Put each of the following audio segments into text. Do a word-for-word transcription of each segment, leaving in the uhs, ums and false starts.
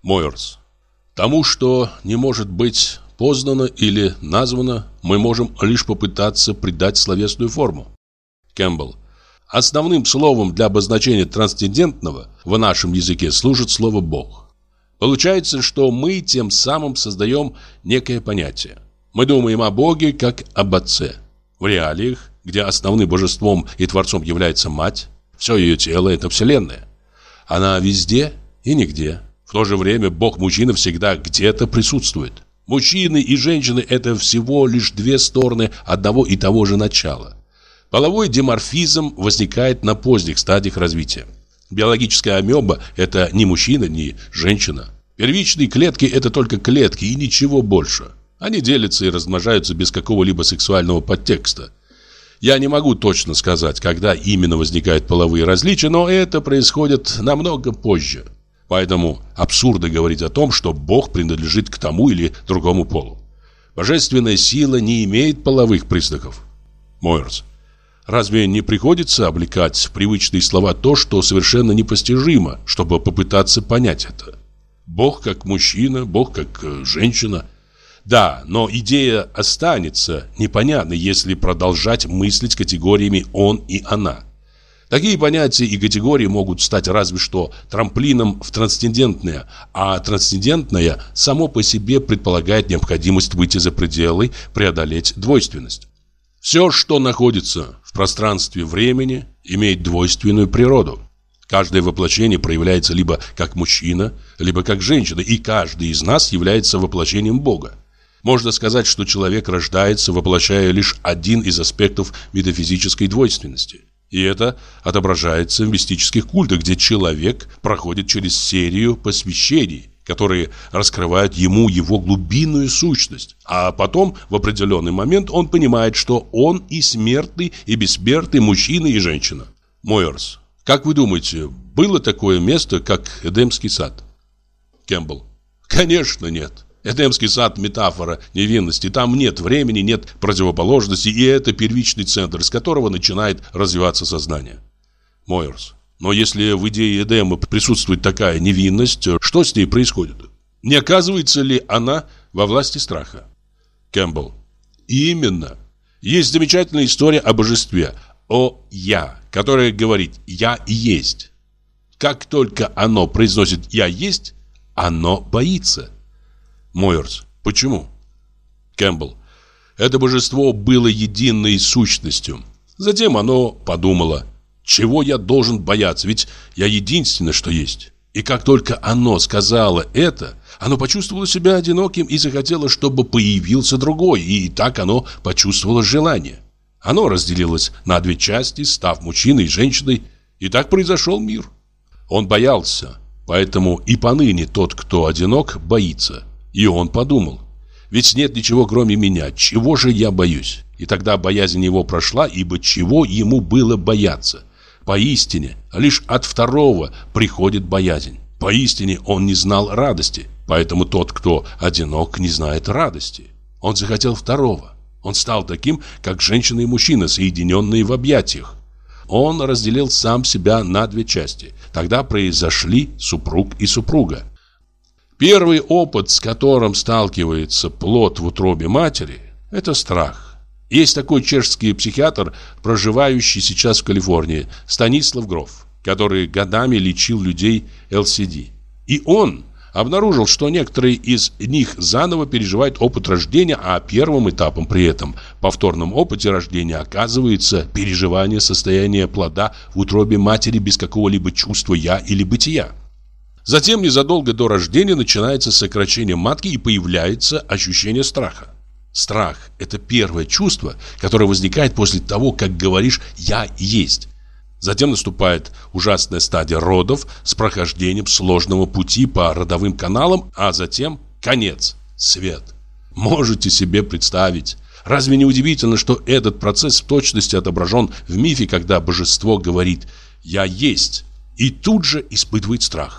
Мойерс. Тому, что не может быть познано или названо, мы можем лишь попытаться придать словесную форму. Кэмпбелл. Основным словом для обозначения трансцендентного в нашем языке служит слово «Бог». Получается, что мы тем самым создаем некое понятие. Мы думаем о Боге как об Отце. В реалиях, где основным божеством и творцом является Мать, все ее тело – это Вселенная. Она везде и нигде. В то же время Бог-мужчина всегда где-то присутствует. Мужчины и женщины – это всего лишь две стороны одного и того же начала. Половой диморфизм возникает на поздних стадиях развития. Биологическая амеба – это ни мужчина, ни женщина. Первичные клетки – это только клетки и ничего больше. Они делятся и размножаются без какого-либо сексуального подтекста. Я не могу точно сказать, когда именно возникают половые различия, но это происходит намного позже. Поэтому абсурдно говорить о том, что Бог принадлежит к тому или другому полу. Божественная сила не имеет половых признаков. Мойерс. Разве не приходится облекать в привычные слова то, что совершенно непостижимо, чтобы попытаться понять это? Бог как мужчина, Бог как женщина. Да, но идея останется непонятной, если продолжать мыслить категориями «он» и «она». Такие понятия и категории могут стать разве что трамплином в трансцендентное, а трансцендентное само по себе предполагает необходимость выйти за пределы, преодолеть двойственность. Все, что находится в пространстве времени, имеет двойственную природу. Каждое воплощение проявляется либо как мужчина, либо как женщина, и каждый из нас является воплощением Бога. Можно сказать, что человек рождается, воплощая лишь один из аспектов метафизической двойственности. И это отображается в мистических культах, где человек проходит через серию посвящений, которые раскрывают ему его глубинную сущность. А потом, в определенный момент, он понимает, что он и смертный, и бессмертный, мужчина и женщина. Мойерс. Как вы думаете, было такое место, как Эдемский сад? Кэмпбелл. Конечно, нет. Эдемский сад – метафора невинности. Там нет времени, нет противоположности, и это первичный центр, с которого начинает развиваться сознание. Мойерс. Но если в идее Эдема присутствует такая невинность, что с ней происходит? Не оказывается ли она во власти страха? Кэмпбелл. Именно. Есть замечательная история о божестве, о «я», которое говорит «я есть». Как только оно произносит «я есть», оно боится. Мойерс. Почему? Кэмпбелл. Это божество было единой сущностью. Затем оно подумало: чего я должен бояться, ведь я единственное, что есть. И как только оно сказало это, оно почувствовало себя одиноким и захотело, чтобы появился другой, и так оно почувствовало желание. Оно разделилось на две части, став мужчиной и женщиной, и так произошел мир. Он боялся, поэтому и поныне тот, кто одинок, боится. И он подумал: ведь нет ничего, кроме меня, чего же я боюсь? И тогда боязнь его прошла, ибо чего ему было бояться? Поистине, лишь от второго приходит боязнь. Поистине он не знал радости, поэтому тот, кто одинок, не знает радости. Он захотел второго. Он стал таким, как женщина и мужчина, соединенные в объятиях. Он разделил сам себя на две части. Тогда произошли супруг и супруга. Первый опыт, с которым сталкивается плод в утробе матери, это страх. Есть такой чешский психиатр, проживающий сейчас в Калифорнии, Станислав Гроф, который годами лечил людей эл си ди. И он обнаружил, что некоторые из них заново переживают опыт рождения, а первым этапом при этом повторном опыте рождения оказывается переживание состояния плода в утробе матери без какого-либо чувства «я» или бытия. Затем, незадолго до рождения, начинается сокращение матки и появляется ощущение страха. Страх – это первое чувство, которое возникает после того, как говоришь «я есть». Затем наступает ужасная стадия родов с прохождением сложного пути по родовым каналам, а затем конец – свет. Можете себе представить? Разве не удивительно, что этот процесс в точности отображен в мифе, когда божество говорит «я есть» и тут же испытывает страх?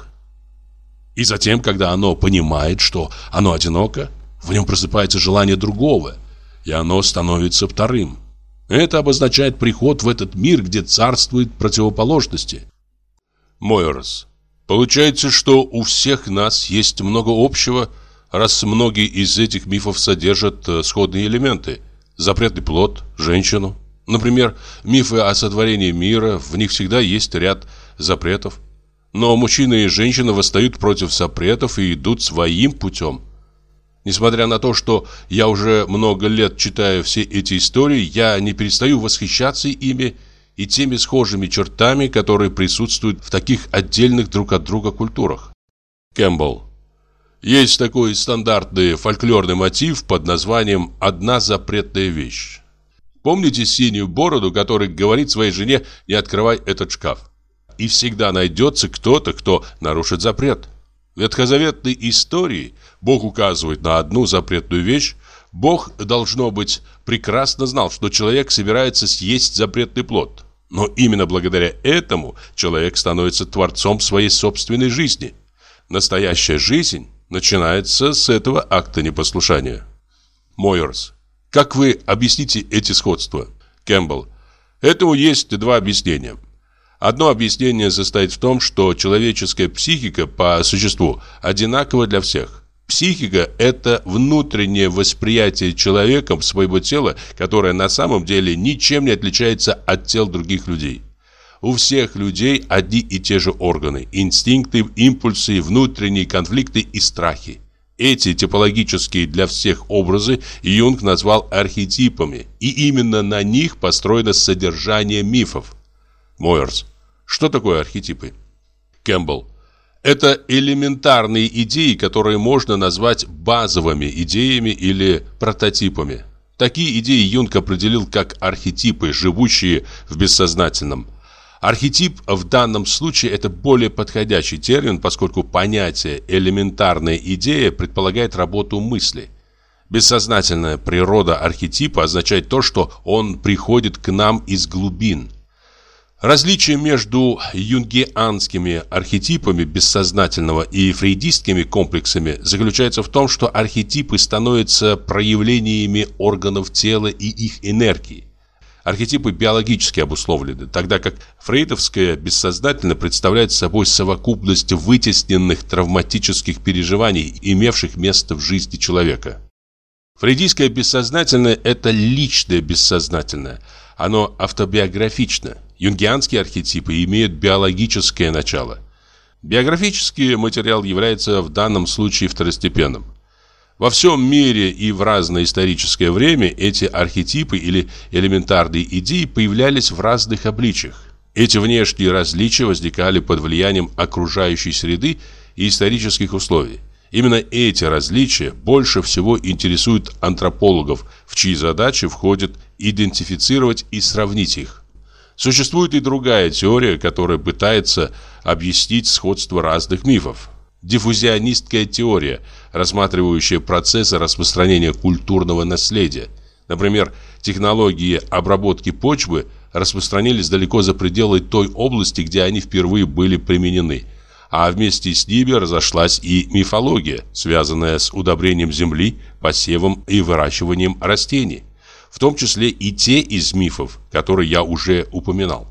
И затем, когда оно понимает, что оно одиноко, в нем просыпается желание другого, и оно становится вторым. Это обозначает приход в этот мир, где царствуют противоположности. Мойерс. Получается, что у всех нас есть много общего, раз многие из этих мифов содержат сходные элементы. Запретный плод, женщину. Например, мифы о сотворении мира, в них всегда есть ряд запретов. Но мужчина и женщина восстают против запретов и идут своим путем. Несмотря на то, что я уже много лет читаю все эти истории, я не перестаю восхищаться ими и теми схожими чертами, которые присутствуют в таких отдельных друг от друга культурах. Кэмпбелл. Есть такой стандартный фольклорный мотив под названием «одна запретная вещь». Помните синюю бороду, который говорит своей жене «не открывай этот шкаф»? И всегда найдется кто-то, кто нарушит запрет. В ветхозаветной истории Бог указывает на одну запретную вещь. Бог, должно быть, прекрасно знал, что человек собирается съесть запретный плод. Но именно благодаря этому человек становится творцом своей собственной жизни. Настоящая жизнь начинается с этого акта непослушания. Мойерс. Как вы объясните эти сходства? Кэмпбелл. Этому есть два объяснения. Одно объяснение состоит в том, что человеческая психика по существу одинакова для всех. Психика – это внутреннее восприятие человеком своего тела, которое на самом деле ничем не отличается от тел других людей. У всех людей одни и те же органы, инстинкты, импульсы, внутренние конфликты и страхи. Эти типологические для всех образы Юнг назвал архетипами, и именно на них построено содержание мифов. Мойерс. Что такое архетипы? Кэмпбелл. Это элементарные идеи, которые можно назвать базовыми идеями или прототипами. Такие идеи Юнг определил как архетипы, живущие в бессознательном. Архетип в данном случае это более подходящий термин, поскольку понятие «элементарная идея» предполагает работу мысли. Бессознательная природа архетипа означает то, что он приходит к нам из глубин. Различие между юнгианскими архетипами бессознательного и фрейдистскими комплексами заключается в том, что архетипы становятся проявлениями органов тела и их энергии. Архетипы биологически обусловлены, тогда как фрейдовское бессознательное представляет собой совокупность вытесненных травматических переживаний, имевших место в жизни человека. Фрейдистское бессознательное – это личное бессознательное, оно автобиографично. Юнгианские архетипы имеют биологическое начало. Биографический материал является в данном случае второстепенным. Во всем мире и в разное историческое время эти архетипы или элементарные идеи появлялись в разных обличиях. Эти внешние различия возникали под влиянием окружающей среды и исторических условий. Именно эти различия больше всего интересуют антропологов, в чьи задачи входит идентифицировать и сравнить их. Существует и другая теория, которая пытается объяснить сходство разных мифов. Диффузионистская теория, рассматривающая процессы распространения культурного наследия. Например, технологии обработки почвы распространились далеко за пределы той области, где они впервые были применены. А вместе с ними разошлась и мифология, связанная с удобрением земли, посевом и выращиванием растений. В том числе и те из мифов, которые я уже упоминал.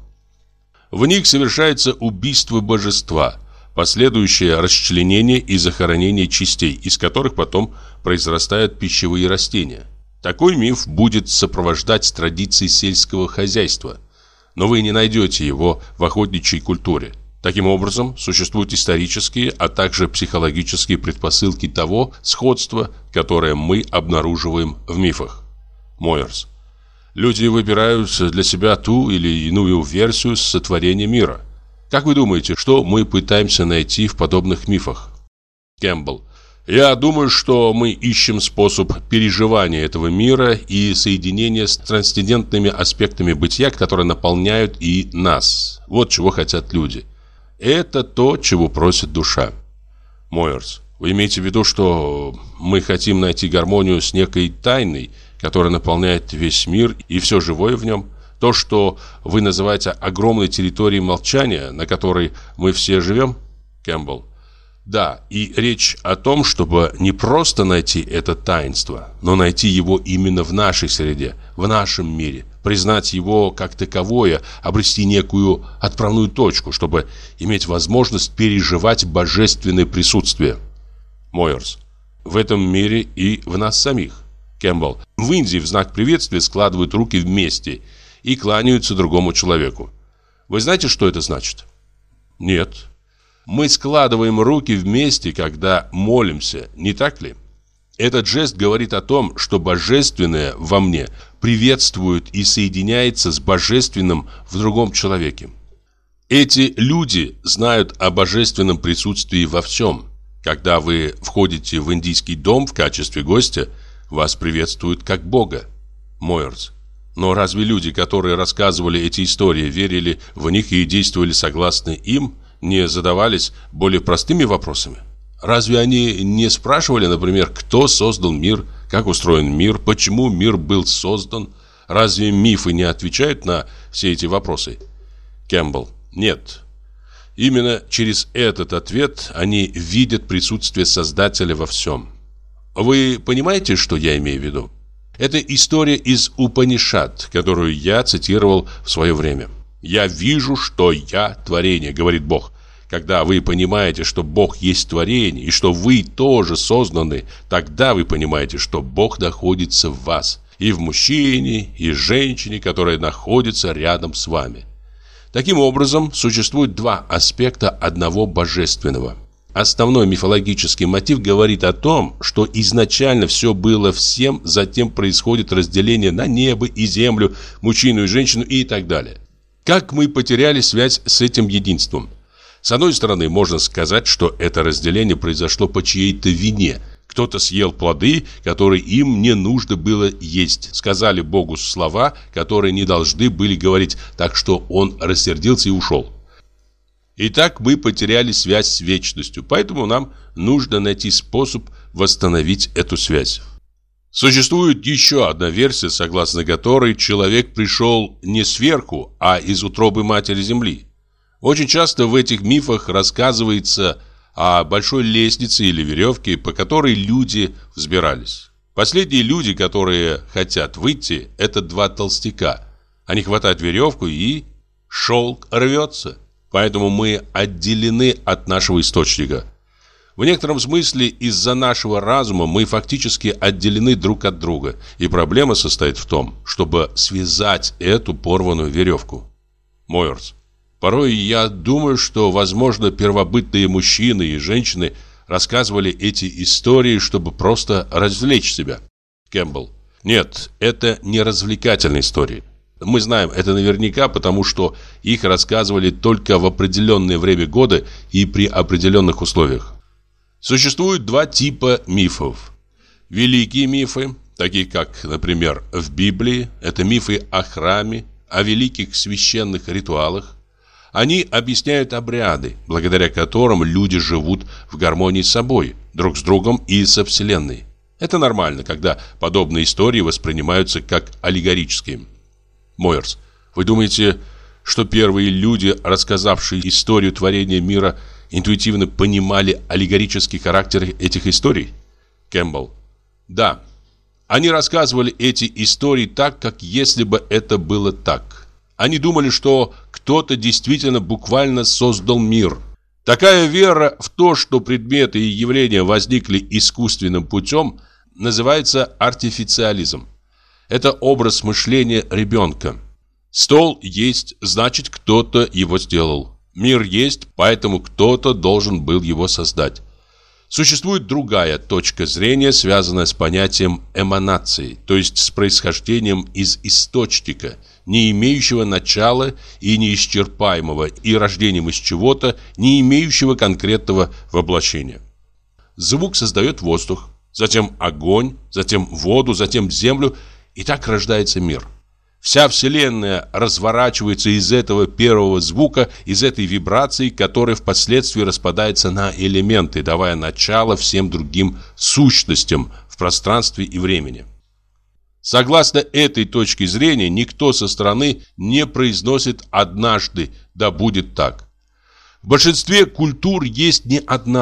В них совершается убийство божества, последующее расчленение и захоронение частей, из которых потом произрастают пищевые растения. Такой миф будет сопровождать традиции сельского хозяйства, но вы не найдете его в охотничьей культуре. Таким образом, существуют исторические, а также психологические предпосылки того сходства, которое мы обнаруживаем в мифах. Мойерс. Люди выбирают для себя ту или иную версию сотворения мира. Как вы думаете, что мы пытаемся найти в подобных мифах? Кэмпбелл. Я думаю, что мы ищем способ переживания этого мира и соединения с трансцендентными аспектами бытия, которые наполняют и нас. Вот чего хотят люди. Это то, чего просит душа. Мойерс. Вы имеете в виду, что мы хотим найти гармонию с некой тайной, которая наполняет весь мир и все живое в нем? То, что вы называете огромной территорией молчания, на которой мы все живем? Кэмпбелл. Да, и речь о том, чтобы не просто найти это таинство, но найти его именно в нашей среде, в нашем мире, признать его как таковое, обрести некую отправную точку, чтобы иметь возможность переживать божественное присутствие. Мойерс. В этом мире и в нас самих. Кэмпбелл. В Индии в знак приветствия складывают руки вместе и кланяются другому человеку. Вы знаете, что это значит? Нет. Мы складываем руки вместе, когда молимся, не так ли? Этот жест говорит о том, что божественное во мне приветствует и соединяется с божественным в другом человеке. Эти люди знают о божественном присутствии во всем. Когда вы входите в индийский дом в качестве гостя, вас приветствуют как Бога. Мойерс. Но разве люди, которые рассказывали эти истории, верили в них и действовали согласно им, не задавались более простыми вопросами? Разве они не спрашивали, например, кто создал мир, как устроен мир, почему мир был создан? Разве мифы не отвечают на все эти вопросы? Кэмпбелл. Нет. Именно через этот ответ они видят присутствие Создателя во всем. Вы понимаете, что я имею в виду? Это история из Упанишад, которую я цитировал в свое время. «Я вижу, что я творение», — говорит Бог. Когда вы понимаете, что Бог есть творение, и что вы тоже созданы, тогда вы понимаете, что Бог находится в вас, и в мужчине, и женщине, которая находится рядом с вами. Таким образом, существует два аспекта одного божественного. Основной мифологический мотив говорит о том, что изначально все было всем, затем происходит разделение на небо и землю, мужчину и женщину и так далее. Как мы потеряли связь с этим единством? С одной стороны, можно сказать, что это разделение произошло по чьей-то вине. Кто-то съел плоды, которые им не нужно было есть. Сказали Богу слова, которые не должны были говорить, так что он рассердился и ушел. Итак, мы потеряли связь с вечностью, поэтому нам нужно найти способ восстановить эту связь. Существует еще одна версия, согласно которой человек пришел не сверху, а из утробы матери Земли. Очень часто в этих мифах рассказывается о большой лестнице или веревке, по которой люди взбирались. Последние люди, которые хотят выйти, это два толстяка. Они хватают веревку, и шелк рвется. Поэтому мы отделены от нашего источника. В некотором смысле из-за нашего разума мы фактически отделены друг от друга. И проблема состоит в том, чтобы связать эту порванную веревку. Мойерс. Порой я думаю, что, возможно, первобытные мужчины и женщины рассказывали эти истории, чтобы просто развлечь себя. Кэмпбелл. Нет, это не развлекательные истории. Мы знаем это наверняка, потому что их рассказывали только в определенное время года и при определенных условиях. Существует два типа мифов. Великие мифы, такие как, например, в Библии, это мифы о храме, о великих священных ритуалах. Они объясняют обряды, благодаря которым люди живут в гармонии с собой, друг с другом и со Вселенной. Это нормально, когда подобные истории воспринимаются как аллегорические. Мойерс. Вы думаете, что первые люди, рассказавшие историю творения мира, интуитивно понимали аллегорический характер этих историй? Кэмпбелл. Да. Они рассказывали эти истории так, как если бы это было так. Они думали, что кто-то действительно буквально создал мир. Такая вера в то, что предметы и явления возникли искусственным путем, называется артифициализм. Это образ мышления ребенка. Стол есть, значит, кто-то его сделал. Мир есть, поэтому кто-то должен был его создать. Существует другая точка зрения, связанная с понятием эманации, то есть с происхождением из источника, не имеющего начала и неисчерпаемого, и рождением из чего-то, не имеющего конкретного воплощения. Звук создает воздух, затем огонь, затем воду, затем землю, и так рождается мир. Вся Вселенная разворачивается из этого первого звука, из этой вибрации, которая впоследствии распадается на элементы, давая начало всем другим сущностям в пространстве и времени. Согласно этой точке зрения, никто со стороны не произносит «однажды, да будет так». В большинстве культур есть не одна,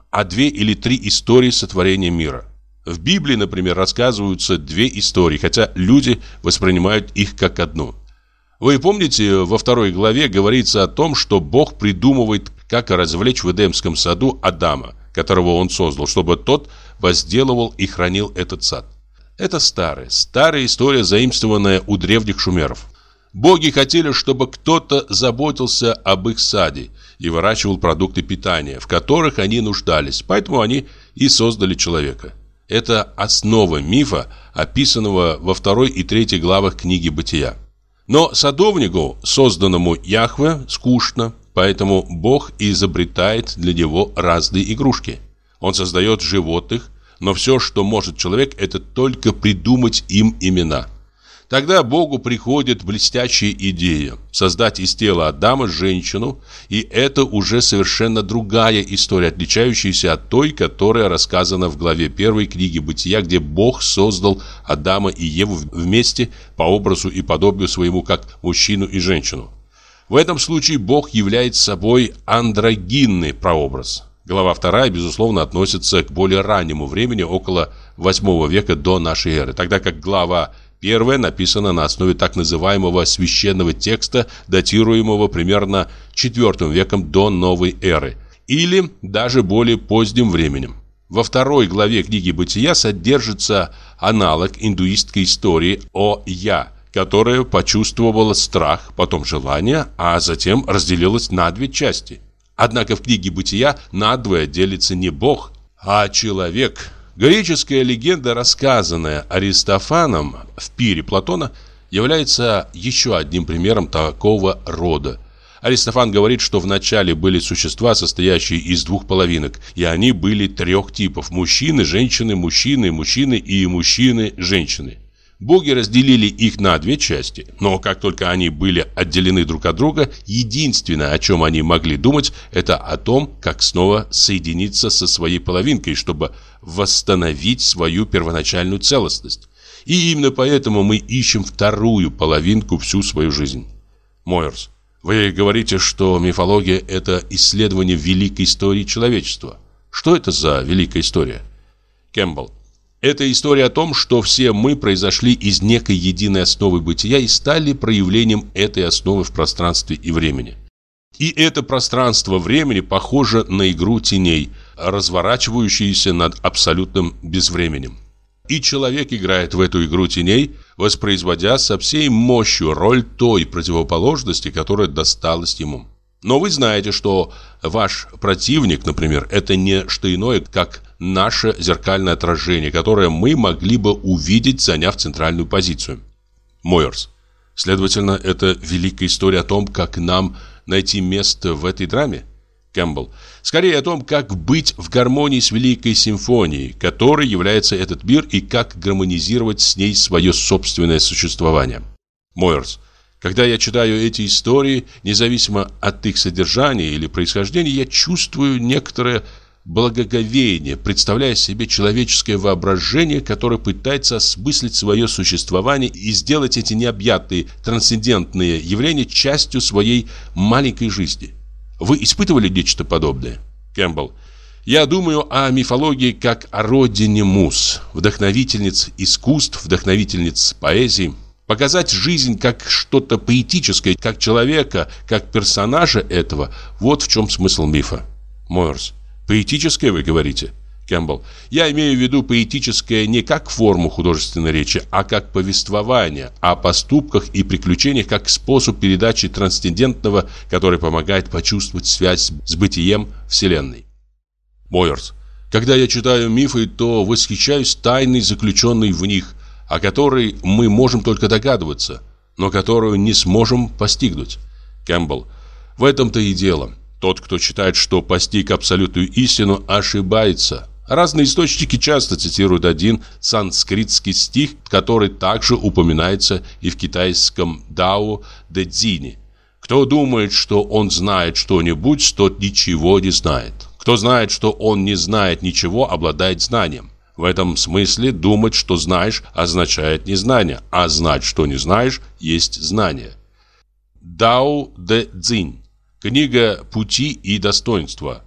а две или три истории сотворения мира. В Библии, например, рассказываются две истории, хотя люди воспринимают их как одну. Вы помните, во второй главе говорится о том, что Бог придумывает, как развлечь в Эдемском саду Адама, которого он создал, чтобы тот возделывал и хранил этот сад. Это старая, старая история, заимствованная у древних шумеров. Боги хотели, чтобы кто-то заботился об их саде и выращивал продукты питания, в которых они нуждались, поэтому они и создали человека. Это основа мифа, описанного во второй и третьей главах книги «Бытия». Но садовнику, созданному Яхве, скучно, поэтому Бог изобретает для него разные игрушки. Он создает животных, но все, что может человек, это только придумать им имена. Тогда Богу приходит блестящая идея создать из тела Адама женщину, и это уже совершенно другая история, отличающаяся от той, которая рассказана в главе первой книги «Бытия», где Бог создал Адама и Еву вместе по образу и подобию своему, как мужчину и женщину. В этом случае Бог является собой андрогинный прообраз. Глава вторая, безусловно, относится к более раннему времени, около восьмого века до нашей эры, тогда как глава первая написана на основе так называемого священного текста, датируемого примерно четвёртым веком до новой эры, или даже более поздним временем. Во второй главе книги «Бытия» содержится аналог индуистской истории о Я, которая почувствовала страх, потом желание, а затем разделилась на две части. Однако в книге «Бытия» надвое делится не Бог, а человек. Греческая легенда, рассказанная Аристофаном в пире Платона, является еще одним примером такого рода. Аристофан говорит, что вначале были существа, состоящие из двух половинок, и они были трех типов: мужчины, женщины, мужчины, мужчины и мужчины, женщины. Боги разделили их на две части, но как только они были отделены друг от друга, единственное, о чем они могли думать, это о том, как снова соединиться со своей половинкой, чтобы восстановить свою первоначальную целостность. И именно поэтому мы ищем вторую половинку всю свою жизнь. Мойерс, вы говорите, что мифология – это исследование великой истории человечества. Что это за великая история? Кэмпбелл. Это история о том, что все мы произошли из некой единой основы бытия и стали проявлением этой основы в пространстве и времени. И это пространство времени похоже на игру теней, разворачивающуюся над абсолютным безвременем. И человек играет в эту игру теней, воспроизводя со всей мощью роль той противоположности, которая досталась ему. Но вы знаете, что ваш противник, например, это не что иное, как наше зеркальное отражение, которое мы могли бы увидеть, заняв центральную позицию. Мойерс. Следовательно, это великая история о том, как нам найти место в этой драме? Кэмпбелл. Скорее о том, как быть в гармонии с великой симфонией, которой является этот мир, и как гармонизировать с ней свое собственное существование. Мойерс. Когда я читаю эти истории, независимо от их содержания или происхождения, я чувствую некоторое благоговение, представляя себе человеческое воображение, которое пытается осмыслить свое существование и сделать эти необъятные трансцендентные явления частью своей маленькой жизни. Вы испытывали нечто подобное? Кэмпбелл. Я думаю о мифологии как о родине муз, вдохновительниц искусств, вдохновительниц поэзии. Показать жизнь как что-то поэтическое, как человека, как персонажа этого – вот в чем смысл мифа. Мойерс. Поэтическое, вы говорите? Кэмпбелл. Я имею в виду поэтическое не как форму художественной речи, а как повествование о поступках и приключениях, как способ передачи трансцендентного, который помогает почувствовать связь с бытием Вселенной. Мойерс. Когда я читаю мифы, то восхищаюсь тайной, заключенной в них, о которой мы можем только догадываться, но которую не сможем постигнуть. Кэмпбелл. В этом-то и дело. Тот, кто считает, что постиг абсолютную истину, ошибается. Разные источники часто цитируют один санскритский стих, который также упоминается и в китайском Дао Дэ Цзине. Кто думает, что он знает что-нибудь, тот ничего не знает. Кто знает, что он не знает ничего, обладает знанием. В этом смысле думать, что знаешь, означает незнание, а знать, что не знаешь, есть знание. Дао Дэ Цзинь. Книга «Пути и достоинства».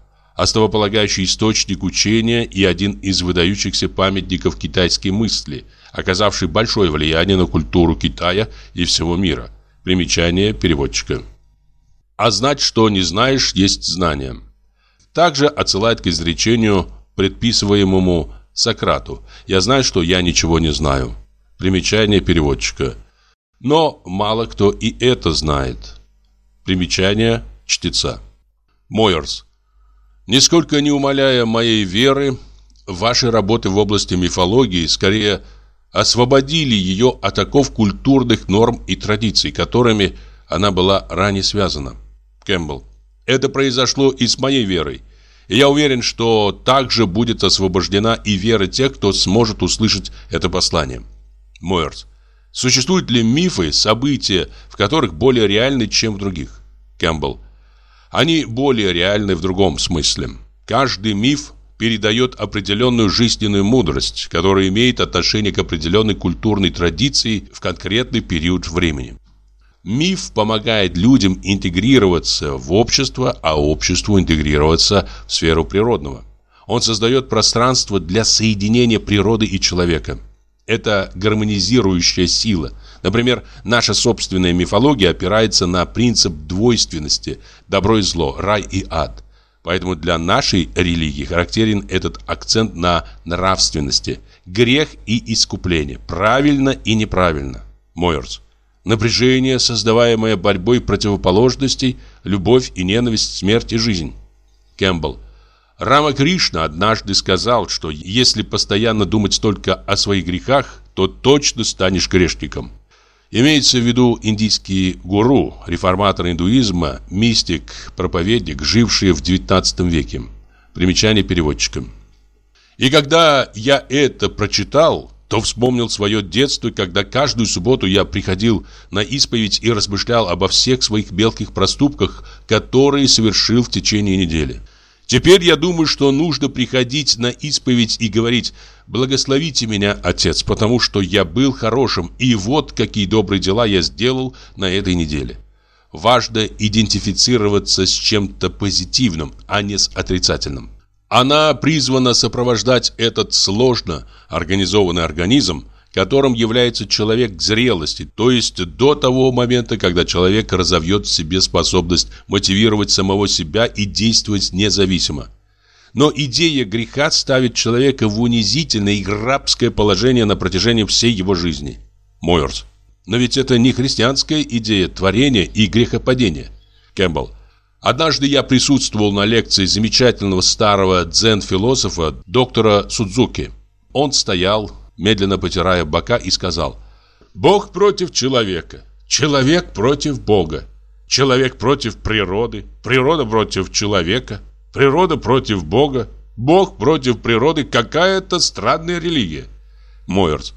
основополагающий источник учения и один из выдающихся памятников китайской мысли, оказавший большое влияние на культуру Китая и всего мира. Примечание переводчика. А знать, что не знаешь, есть знание. Также отсылает к изречению, предписываемому Сократу: «Я знаю, что я ничего не знаю». Примечание переводчика. Но мало кто и это знает. Примечание чтеца. Мойерс. Нисколько не умаляя моей веры, ваши работы в области мифологии скорее освободили ее от оков культурных норм и традиций, которыми она была ранее связана. Кэмпбелл. Это произошло и с моей верой. И я уверен, что также будет освобождена и вера тех, кто сможет услышать это послание. Мойерс. Существуют ли мифы, события, в которых более реальны, чем в других? Кэмпбелл. Они более реальны в другом смысле. Каждый миф передает определенную жизненную мудрость, которая имеет отношение к определенной культурной традиции в конкретный период времени. Миф помогает людям интегрироваться в общество, а обществу интегрироваться в сферу природного. Он создает пространство для соединения природы и человека. Это гармонизирующая сила. Например, наша собственная мифология опирается на принцип двойственности: добро и зло, рай и ад. Поэтому для нашей религии характерен этот акцент на нравственности: грех и искупление, правильно и неправильно. Мойерс. Напряжение, создаваемое борьбой противоположностей, любовь и ненависть, смерть и жизнь. Кэмпбелл. Рама Кришна однажды сказал, что если постоянно думать только о своих грехах, то точно станешь грешником. Имеется в виду индийский гуру, реформатор индуизма, мистик, проповедник, живший в девятнадцатом веке. Примечание переводчика. И когда я это прочитал, то вспомнил свое детство, когда каждую субботу я приходил на исповедь и размышлял обо всех своих мелких проступках, которые совершил в течение недели. Теперь я думаю, что нужно приходить на исповедь и говорить: «Благословите меня, Отец, потому что я был хорошим, и вот какие добрые дела я сделал на этой неделе». Важно идентифицироваться с чем-то позитивным, а не с отрицательным. Она призвана сопровождать этот сложно организованный организм, которым является человек к зрелости, то есть до того момента, когда человек разовьет в себе способность мотивировать самого себя и действовать независимо. Но идея греха ставит человека в унизительное и рабское положение на протяжении всей его жизни. Мойерс. Но ведь это не христианская идея творения и грехопадения. Кэмпбелл. Однажды я присутствовал на лекции замечательного старого дзен-философа доктора Судзуки. Он стоял, медленно потирая бока, и сказал: «Бог против человека, человек против Бога, человек против природы, природа против человека, природа против Бога, Бог против природы. Какая-то странная религия». Мойерс.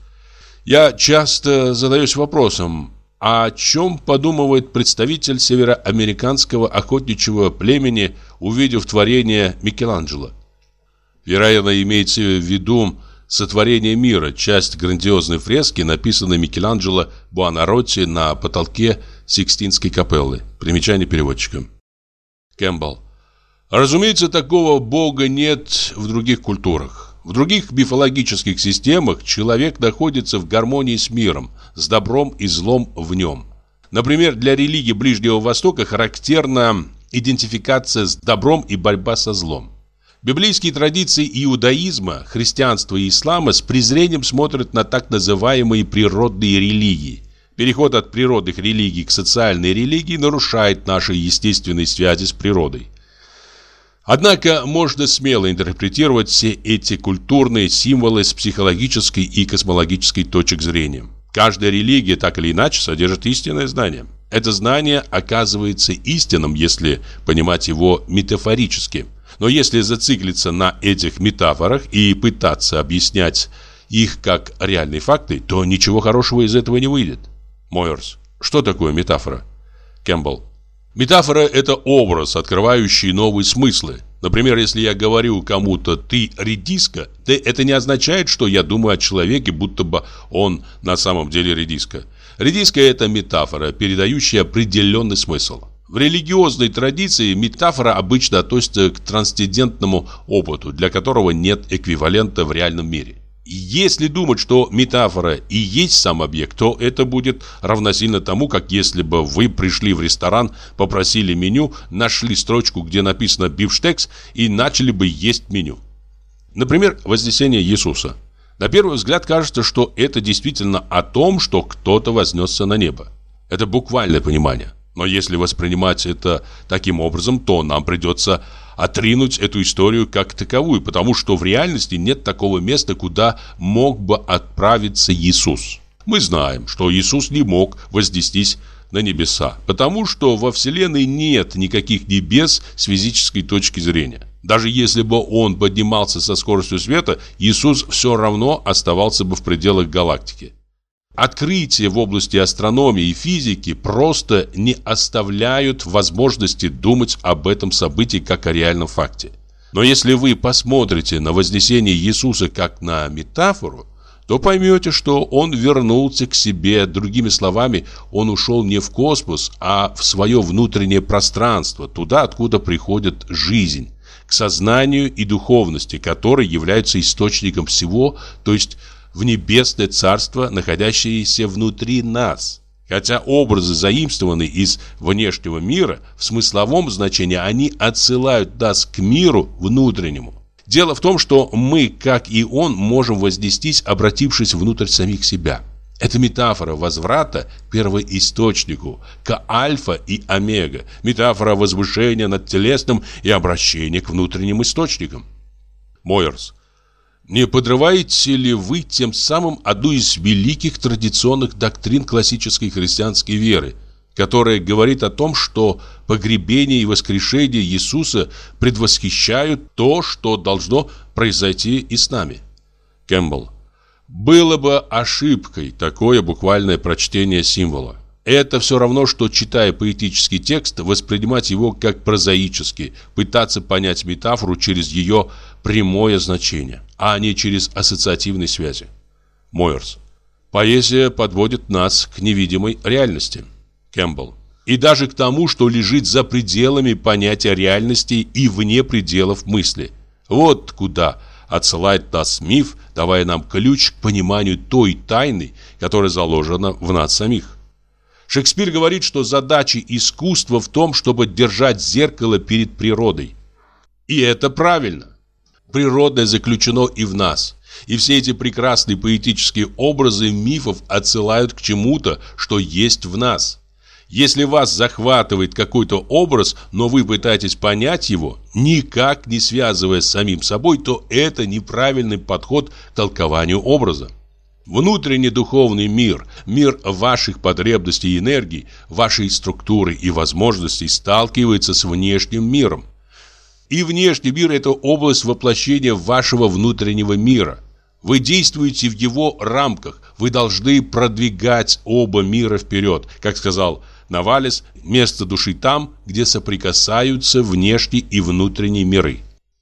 Я часто задаюсь вопросом, а о чем подумывает представитель североамериканского охотничьего племени, увидев творение Микеланджело? Вероятно, имеется в виду «Сотворение мира», часть грандиозной фрески, написанной Микеланджело Буонаротти на потолке Сикстинской капеллы. Примечание переводчика. Кэмпбелл. Разумеется, такого бога нет в других культурах. В других мифологических системах человек находится в гармонии с миром, с добром и злом в нем. Например, для религии Ближнего Востока характерна идентификация с добром и борьба со злом. Библейские традиции иудаизма, христианства и ислама с презрением смотрят на так называемые природные религии. Переход от природных религий к социальной религии нарушает наши естественные связи с природой. Однако можно смело интерпретировать все эти культурные символы с психологической и космологической точек зрения. Каждая религия так или иначе содержит истинное знание. Это знание оказывается истинным, если понимать его метафорически. Но если зациклиться на этих метафорах и пытаться объяснять их как реальные факты, то ничего хорошего из этого не выйдет. Мойерс. Что такое метафора? Кэмпбелл. Метафора – это образ, открывающий новые смыслы. Например, если я говорю кому-то «ты редиска», то это не означает, что я думаю о человеке, будто бы он на самом деле редиска. Редиска – это метафора, передающая определенный смысл. В религиозной традиции метафора обычно относится к трансцендентному опыту, для которого нет эквивалента в реальном мире. Если думать, что метафора и есть сам объект, то это будет равносильно тому, как если бы вы пришли в ресторан, попросили меню, нашли строчку, где написано «бифштекс» и начали бы есть меню. Например, вознесение Иисуса. На первый взгляд кажется, что это действительно о том, что кто-то вознесся на небо. Это буквальное понимание. Но если воспринимать это таким образом, то нам придется отринуть эту историю как таковую, потому что в реальности нет такого места, куда мог бы отправиться Иисус. Мы знаем, что Иисус не мог вознестись на небеса, потому что во Вселенной нет никаких небес с физической точки зрения. Даже если бы он поднимался со скоростью света, Иисус все равно оставался бы в пределах галактики. Открытия в области астрономии и физики просто не оставляют возможности думать об этом событии как о реальном факте. Но если вы посмотрите на вознесение Иисуса как на метафору, то поймете, что он вернулся к себе. Другими словами, он ушел не в космос, а в свое внутреннее пространство, туда, откуда приходит жизнь, к сознанию и духовности, которые являются источником всего, то есть в небесное царство, находящееся внутри нас. Хотя образы заимствованы из внешнего мира, в смысловом значении они отсылают нас к миру внутреннему. Дело в том, что мы, как и он, можем вознестись, обратившись внутрь самих себя. Это метафора возврата к первоисточнику, к альфа и омега, метафора возвышения над телесным и обращения к внутренним источникам. Мойерс. Не подрываете ли вы тем самым одну из великих традиционных доктрин классической христианской веры, которая говорит о том, что погребение и воскрешение Иисуса предвосхищают то, что должно произойти и с нами? Кэмпбелл. Было бы ошибкой такое буквальное прочтение символа. Это все равно, что, читая поэтический текст, воспринимать его как прозаический, пытаться понять метафору через ее прямое значение, а не через ассоциативные связи. Мойерс. Поэзия подводит нас к невидимой реальности. Кэмпбелл. И даже к тому, что лежит за пределами понятия реальности и вне пределов мысли. Вот куда отсылает нас миф, давая нам ключ к пониманию той тайны, которая заложена в нас самих. Шекспир говорит, что задача искусства в том, чтобы держать зеркало перед природой. И это правильно. Природное заключено и в нас. И все эти прекрасные поэтические образы мифов отсылают к чему-то, что есть в нас. Если вас захватывает какой-то образ, но вы пытаетесь понять его, никак не связывая с самим собой, то это неправильный подход к толкованию образа. Внутренний духовный мир, мир ваших потребностей и энергий, вашей структуры и возможностей сталкивается с внешним миром. И внешний мир – это область воплощения вашего внутреннего мира. Вы действуете в его рамках, вы должны продвигать оба мира вперед. Как сказал Навалис, место души там, где соприкасаются внешний и внутренний миры.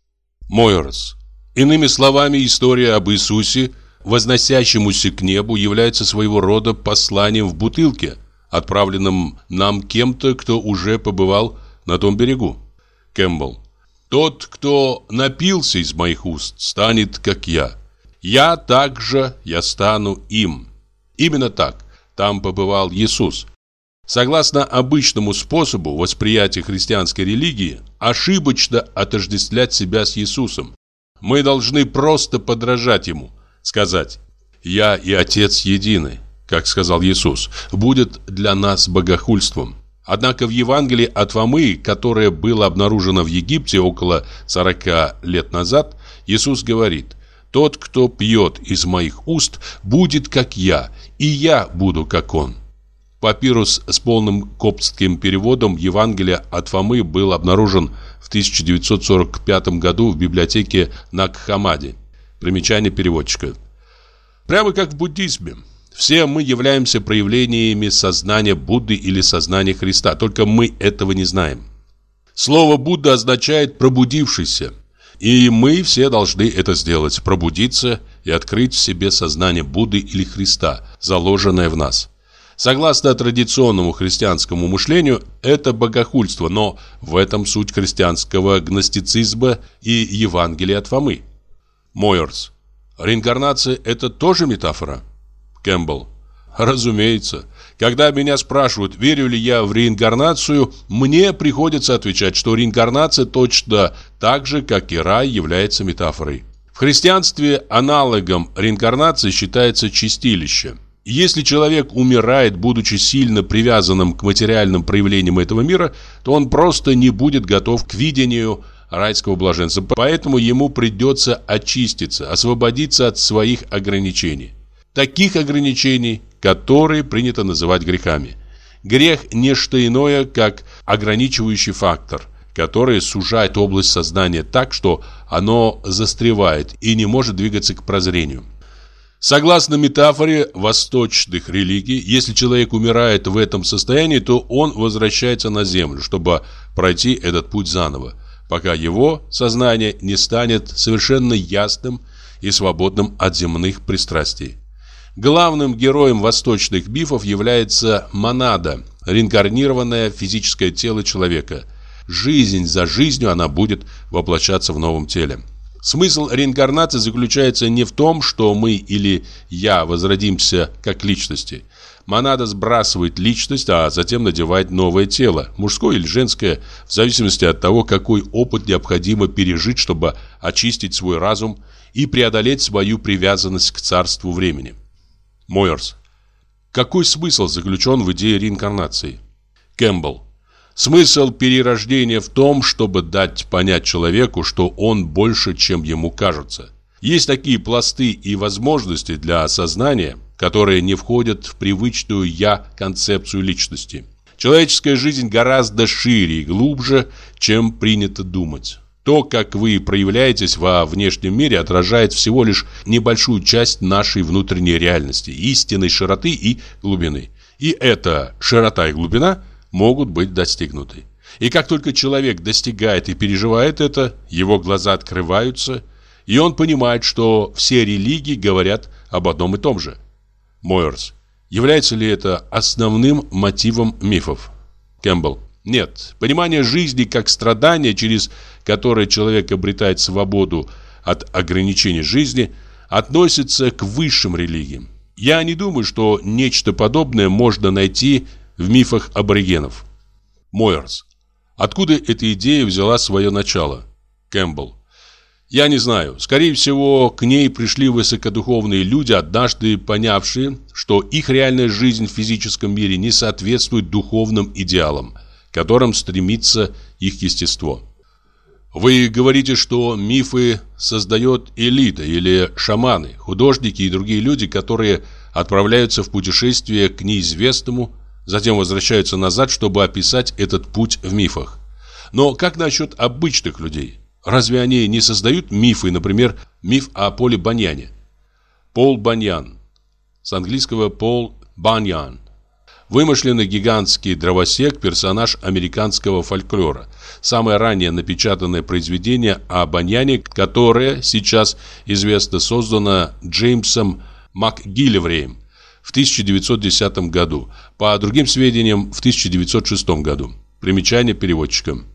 Мойерс. Иными словами, история об Иисусе, возносящемуся к небу, является своего рода посланием в бутылке, отправленным нам кем-то, кто уже побывал на том берегу. Кэмпбелл. Тот, кто напился из моих уст, станет, как я. Я также, я стану им. Именно так. Там побывал Иисус. Согласно обычному способу восприятия христианской религии, ошибочно отождествлять себя с Иисусом. Мы должны просто подражать Ему. Сказать: «Я и Отец едины», как сказал Иисус, будет для нас богохульством. Однако в Евангелии от Фомы, которое было обнаружено в Египте около сорока лет назад, Иисус говорит: «Тот, кто пьет из моих уст, будет как я, и я буду как он». Папирус с полным коптским переводом Евангелия от Фомы был обнаружен в тысяча девятьсот сорок пятом году в библиотеке Накхамади. Примечание переводчика. Прямо как в буддизме. Все мы являемся проявлениями сознания Будды или сознания Христа, только мы этого не знаем. Слово «Будда» означает «пробудившийся», и мы все должны это сделать, пробудиться и открыть в себе сознание Будды или Христа, заложенное в нас. Согласно традиционному христианскому мышлению, это богохульство, но в этом суть христианского гностицизма и Евангелия от Фомы. Мойерс. Реинкарнация – это тоже метафора? Кэмпбелл. Разумеется. Когда меня спрашивают, верю ли я в реинкарнацию, мне приходится отвечать, что реинкарнация точно так же, как и рай, является метафорой. В христианстве аналогом реинкарнации считается чистилище. Если человек умирает, будучи сильно привязанным к материальным проявлениям этого мира, то он просто не будет готов к видению райского блаженства. Поэтому ему придется очиститься, освободиться от своих ограничений. Таких ограничений, которые принято называть грехами. Грех – не что иное, как ограничивающий фактор, который сужает область сознания так, что оно застревает и не может двигаться к прозрению. Согласно метафоре восточных религий, если человек умирает в этом состоянии, то он возвращается на землю, чтобы пройти этот путь заново, пока его сознание не станет совершенно ясным и свободным от земных пристрастий. Главным героем восточных мифов является монада, реинкарнированное физическое тело человека. Жизнь за жизнью она будет воплощаться в новом теле. Смысл реинкарнации заключается не в том, что мы или я возродимся как личности. Монада сбрасывает личность, а затем надевает новое тело, мужское или женское, в зависимости от того, какой опыт необходимо пережить, чтобы очистить свой разум и преодолеть свою привязанность к царству времени. Мойерс. Какой смысл заключен в идее реинкарнации? Кэмпбелл. Смысл перерождения в том, чтобы дать понять человеку, что он больше, чем ему кажется. Есть такие пласты и возможности для осознания, которые не входят в привычную «я» концепцию личности. Человеческая жизнь гораздо шире и глубже, чем принято думать. То, как вы проявляетесь во внешнем мире, отражает всего лишь небольшую часть нашей внутренней реальности, истинной широты и глубины. И эта широта и глубина могут быть достигнуты. И как только человек достигает и переживает это, его глаза открываются, и он понимает, что все религии говорят об одном и том же. Мойерс. Является ли это основным мотивом мифов? Кэмпбелл. Нет. Понимание жизни как страдания, через которое человек обретает свободу от ограничений жизни, относится к высшим религиям. Я не думаю, что нечто подобное можно найти в мифах аборигенов. Мойерс. Откуда эта идея взяла свое начало? Кэмпбелл. Я не знаю. Скорее всего, к ней пришли высокодуховные люди, однажды понявшие, что их реальная жизнь в физическом мире не соответствует духовным идеалам, к которым стремится их естество. Вы говорите, что мифы создает элита или шаманы, художники и другие люди, которые отправляются в путешествие к неизвестному, затем возвращаются назад, чтобы описать этот путь в мифах. Но как насчет обычных людей? Разве они не создают мифы, например, миф о Поле Баньяне? Пол Баньян. С английского Пол Баньян. Вымышленный гигантский дровосек – персонаж американского фольклора. Самое раннее напечатанное произведение о Баньяне, которое сейчас известно, создано Джеймсом МакГилливреем в тысяча девятьсот десятом году, по другим сведениям в тысяча девятьсот шестом году. Примечание переводчика.